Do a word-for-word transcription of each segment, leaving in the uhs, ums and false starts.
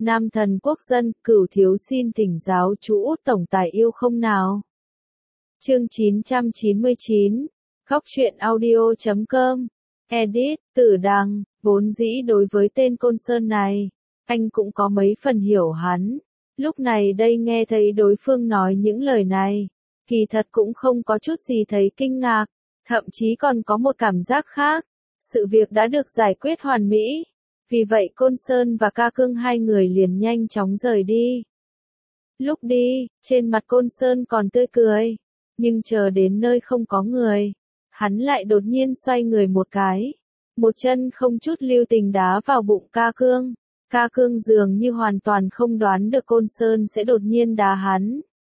Nam thần quốc dân, Cửu thiếu xin thỉnh giáo chú Út tổng tài yêu không nào. Chương chín trăm chín mươi chín, Góc truyện audio chấm com, edit, Tử Đằng, vốn dĩ đối với tên Côn Sơn này, anh cũng có mấy phần hiểu hắn. Lúc này đây nghe thấy đối phương nói những lời này, kỳ thật cũng không có chút gì thấy kinh ngạc, thậm chí còn có một cảm giác khác. Sự việc đã được giải quyết hoàn mỹ. Vì vậy Côn Sơn và Ca Cương hai người liền nhanh chóng rời đi. Lúc đi, trên mặt Côn Sơn còn tươi cười, nhưng chờ đến nơi không có người, hắn lại đột nhiên xoay người một cái, một chân không chút lưu tình đá vào bụng Ca Cương. Ca Cương dường như hoàn toàn không đoán được Côn Sơn sẽ đột nhiên đá hắn.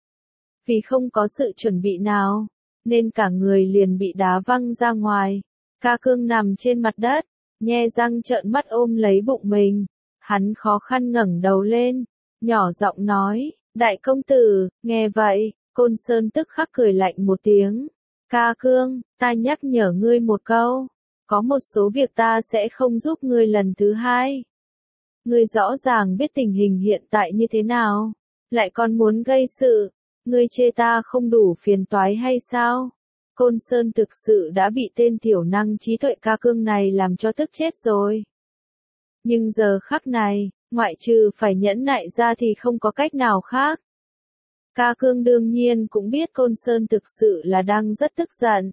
Vì không có sự chuẩn bị nào, nên cả người liền bị đá văng ra ngoài. Ca Cương nằm trên mặt đất, nhe răng trợn mắt ôm lấy bụng mình. Hắn khó khăn ngẩng đầu lên, nhỏ giọng nói, đại công tử. Nghe vậy, Côn Sơn tức khắc cười lạnh một tiếng. Ca Cương, ta nhắc nhở ngươi một câu, có một số việc ta sẽ không giúp ngươi lần thứ hai. Ngươi rõ ràng biết tình hình hiện tại như thế nào, lại còn muốn gây sự, ngươi chê ta không đủ phiền toái hay sao? Côn Sơn thực sự đã bị tên thiểu năng trí tuệ Ca Cương này làm cho tức chết rồi. Nhưng giờ khắc này, ngoại trừ phải nhẫn nại ra thì không có cách nào khác. Ca Cương đương nhiên cũng biết Côn Sơn thực sự là đang rất tức giận.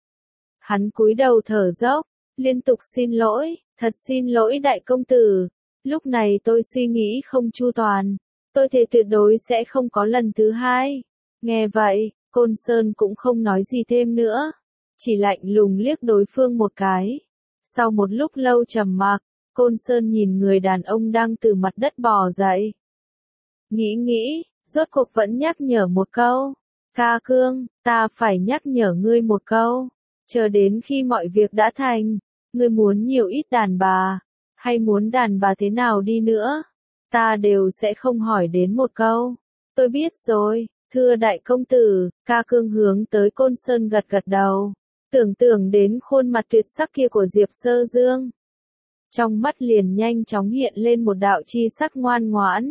Hắn cúi đầu thở dốc, liên tục xin lỗi, thật xin lỗi đại công tử, lúc này tôi suy nghĩ không chu toàn, tôi thề tuyệt đối sẽ không có lần thứ hai. Nghe vậy, Côn Sơn cũng không nói gì thêm nữa, chỉ lạnh lùng liếc đối phương một cái. Sau một lúc lâu trầm mặc, Côn Sơn nhìn người đàn ông đang từ mặt đất bò dậy. Nghĩ nghĩ, rốt cuộc vẫn nhắc nhở một câu. Ca Cương, ta phải nhắc nhở ngươi một câu. Chờ đến khi mọi việc đã thành, ngươi muốn nhiều ít đàn bà, hay muốn đàn bà thế nào đi nữa, ta đều sẽ không hỏi đến một câu. Tôi biết rồi. Thưa đại công tử. Ca Cương hướng tới Côn Sơn gật gật đầu, tưởng tượng đến khuôn mặt tuyệt sắc kia của Diệp Sơ Dương. Trong mắt liền nhanh chóng hiện lên một đạo chi sắc ngoan ngoãn.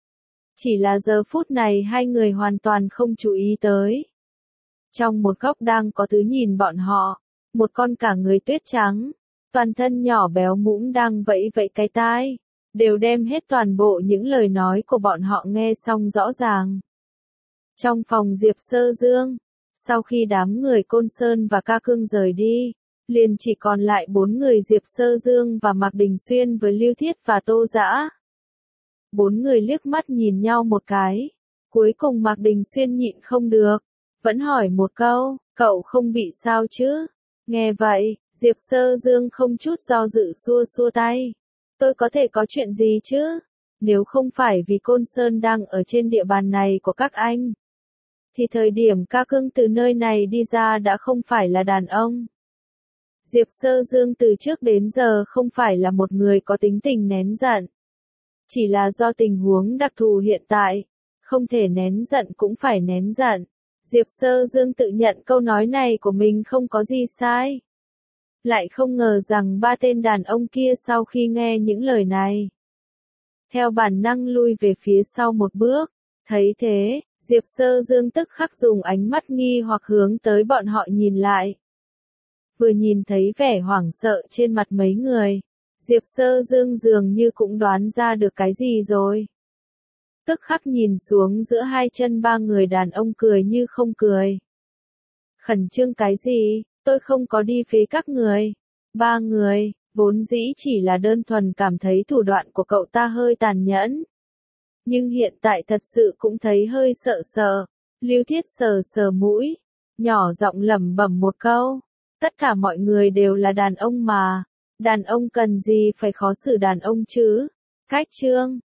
Chỉ là giờ phút này hai người hoàn toàn không chú ý tới. Trong một góc đang có thứ nhìn bọn họ, một con cả người tuyết trắng, toàn thân nhỏ béo mũm đang vẫy vẫy cái tai, đều đem hết toàn bộ những lời nói của bọn họ nghe xong rõ ràng. Trong phòng Diệp Sơ Dương, sau khi đám người Côn Sơn và Ca Cương rời đi, liền chỉ còn lại bốn người Diệp Sơ Dương và Mạc Đình Xuyên với Lưu Thiết và Tô Dã. Bốn người liếc mắt nhìn nhau một cái, cuối cùng Mạc Đình Xuyên nhịn không được, vẫn hỏi một câu, cậu không bị sao chứ? Nghe vậy, Diệp Sơ Dương không chút do dự xua xua tay. Tôi có thể có chuyện gì chứ? Nếu không phải vì Côn Sơn đang ở trên địa bàn này của các anh, thì thời điểm Ca Cương từ nơi này đi ra đã không phải là đàn ông. Diệp Sơ Dương từ trước đến giờ không phải là một người có tính tình nén giận. Chỉ là do tình huống đặc thù hiện tại, không thể nén giận cũng phải nén giận. Diệp Sơ Dương tự nhận câu nói này của mình không có gì sai. Lại không ngờ rằng ba tên đàn ông kia sau khi nghe những lời này, theo bản năng lui về phía sau một bước. Thấy thế, Diệp Sơ Dương tức khắc dùng ánh mắt nghi hoặc hướng tới bọn họ nhìn lại. Vừa nhìn thấy vẻ hoảng sợ trên mặt mấy người, Diệp Sơ Dương dường như cũng đoán ra được cái gì rồi. Tức khắc nhìn xuống giữa hai chân ba người đàn ông cười như không cười. Khẩn trương cái gì, tôi không có đi phế các người. Ba người, vốn dĩ chỉ là đơn thuần cảm thấy thủ đoạn của cậu ta hơi tàn nhẫn. Nhưng hiện tại thật sự cũng thấy hơi sợ sợ. Lưu Thiết sờ sờ mũi, nhỏ giọng lẩm bẩm một câu. Tất cả mọi người đều là đàn ông mà. Đàn ông cần gì phải khó xử đàn ông chứ? Cách chương.